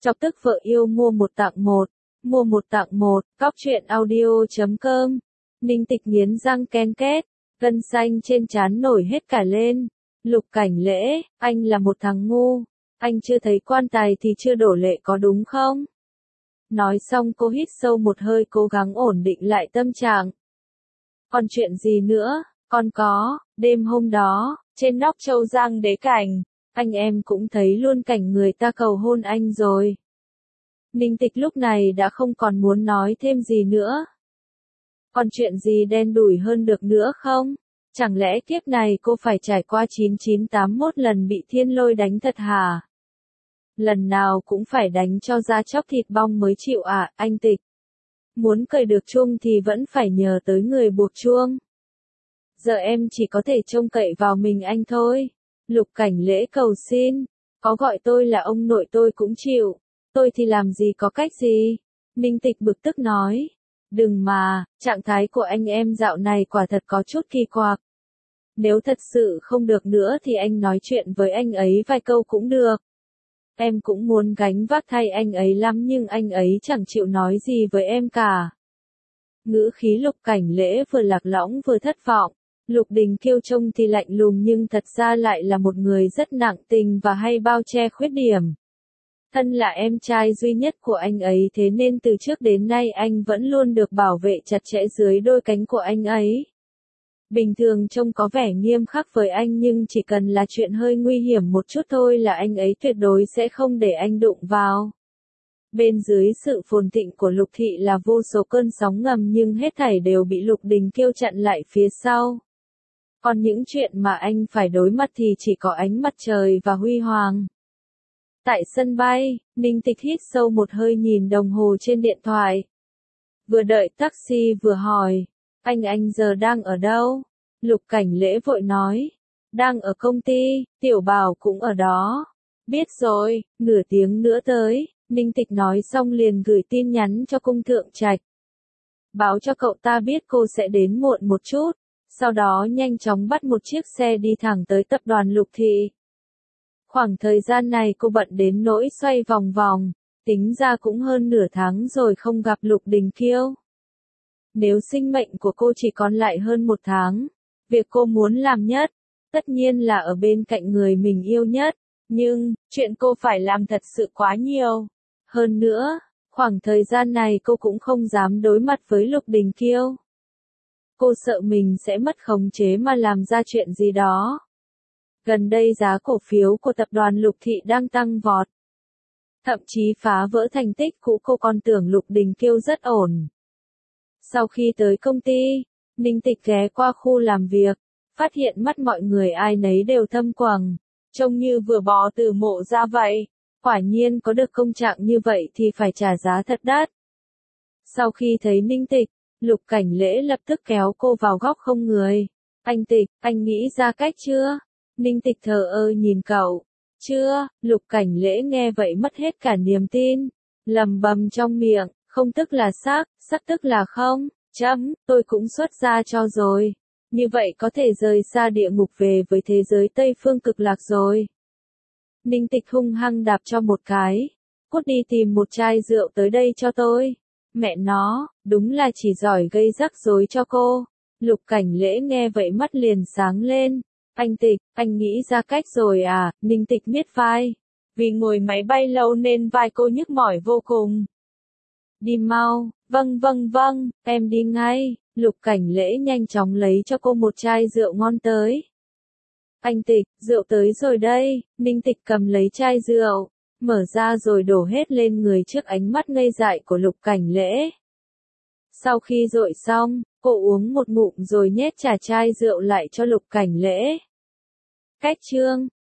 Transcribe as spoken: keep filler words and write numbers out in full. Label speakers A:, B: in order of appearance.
A: Chọc tức vợ yêu mua một tặng một, mua một tặng một, cóc truyện audio chấm com. Ninh Tịch nghiến răng ken két, gân xanh trên trán nổi hết cả lên. Lục Cảnh Lễ, anh là một thằng ngu, anh chưa thấy quan tài thì chưa đổ lệ có đúng không? Nói xong cô hít sâu một hơi cố gắng ổn định lại tâm trạng. Còn chuyện gì nữa, còn có, đêm hôm đó, trên nóc Châu Giang Đế Cảnh, anh em cũng thấy luôn cảnh người ta cầu hôn anh rồi. Ninh Tịch lúc này đã không còn muốn nói thêm gì nữa. Còn chuyện gì đen đủi hơn được nữa không? Chẳng lẽ kiếp này cô phải trải qua chín chín tám mốt lần bị thiên lôi đánh thật hả? Lần nào cũng phải đánh cho da chóc thịt bong mới chịu à, anh Tịch? Muốn cởi được chuông thì vẫn phải nhờ tới người buộc chuông. Giờ em chỉ có thể trông cậy vào mình anh thôi. Lục Cảnh Lễ cầu xin, có gọi tôi là ông nội tôi cũng chịu, tôi thì làm gì có cách gì? Ninh Tịch bực tức nói, đừng mà, trạng thái của anh em dạo này quả thật có chút kỳ quặc. Nếu thật sự không được nữa thì anh nói chuyện với anh ấy vài câu cũng được. Em cũng muốn gánh vác thay anh ấy lắm nhưng anh ấy chẳng chịu nói gì với em cả. Ngữ khí Lục Cảnh Lễ vừa lạc lõng vừa thất vọng. Lục Đình Kiêu trông thì lạnh lùng nhưng thật ra lại là một người rất nặng tình và hay bao che khuyết điểm. Thân là em trai duy nhất của anh ấy thế nên từ trước đến nay anh vẫn luôn được bảo vệ chặt chẽ dưới đôi cánh của anh ấy. Bình thường trông có vẻ nghiêm khắc với anh nhưng chỉ cần là chuyện hơi nguy hiểm một chút thôi là anh ấy tuyệt đối sẽ không để anh đụng vào. Bên dưới sự phồn thịnh của Lục Thị là vô số cơn sóng ngầm nhưng hết thảy đều bị Lục Đình Kiêu chặn lại phía sau. Còn những chuyện mà anh phải đối mặt thì chỉ có ánh mặt trời và huy hoàng. Tại sân bay, Ninh Tịch hít sâu một hơi nhìn đồng hồ trên điện thoại. Vừa đợi taxi vừa hỏi, anh anh giờ đang ở đâu? Lục Cảnh Lễ vội nói, đang ở công ty, Tiểu Bảo cũng ở đó. Biết rồi, nửa tiếng nữa tới, Ninh Tịch nói xong liền gửi tin nhắn cho Cung Thượng Trạch. Báo cho cậu ta biết cô sẽ đến muộn một chút. Sau đó nhanh chóng bắt một chiếc xe đi thẳng tới tập đoàn Lục Thị. Khoảng thời gian này cô bận đến nỗi xoay vòng vòng, tính ra cũng hơn nửa tháng rồi không gặp Lục Đình Kiêu. Nếu sinh mệnh của cô chỉ còn lại hơn một tháng, việc cô muốn làm nhất, tất nhiên là ở bên cạnh người mình yêu nhất, nhưng, chuyện cô phải làm thật sự quá nhiều. Hơn nữa, khoảng thời gian này cô cũng không dám đối mặt với Lục Đình Kiêu. Cô sợ mình sẽ mất khống chế mà làm ra chuyện gì đó. Gần đây giá cổ phiếu của tập đoàn Lục Thị đang tăng vọt. Thậm chí phá vỡ thành tích cũ, cô còn tưởng Lục Đình Kiêu rất ổn. Sau khi tới công ty, Ninh Tịch ghé qua khu làm việc, phát hiện mắt mọi người ai nấy đều thâm quầng, trông như vừa bò từ mộ ra vậy. Quả nhiên có được công trạng như vậy thì phải trả giá thật đắt. Sau khi thấy Ninh Tịch, Lục Cảnh Lễ lập tức kéo cô vào góc không người. Anh Tịch, anh nghĩ ra cách chưa? Ninh Tịch thờ ơ nhìn cậu. Chưa, Lục Cảnh Lễ nghe vậy mất hết cả niềm tin. Lầm bầm trong miệng, không tức là sắc, sắc tức là không, chấm, tôi cũng xuất ra cho rồi. Như vậy có thể rời xa địa ngục về với thế giới Tây Phương cực lạc rồi. Ninh Tịch hung hăng đạp cho một cái. Cút đi tìm một chai rượu tới đây cho tôi. Mẹ nó, đúng là chỉ giỏi gây rắc rối cho cô. Lục Cảnh Lễ nghe vậy mắt liền sáng lên. Anh Tịch, anh nghĩ ra cách rồi à? Ninh Tịch miết vai. Vì ngồi máy bay lâu nên vai cô nhức mỏi vô cùng. Đi mau, vâng vâng vâng, em đi ngay. Lục Cảnh Lễ nhanh chóng lấy cho cô một chai rượu ngon tới. Anh Tịch, rượu tới rồi đây. Ninh Tịch cầm lấy chai rượu, mở ra rồi đổ hết lên người trước ánh mắt ngây dại của Lục Cảnh Lễ. Sau khi dội xong, cô uống một ngụm rồi nhét trả chai rượu lại cho Lục Cảnh Lễ. Cách chương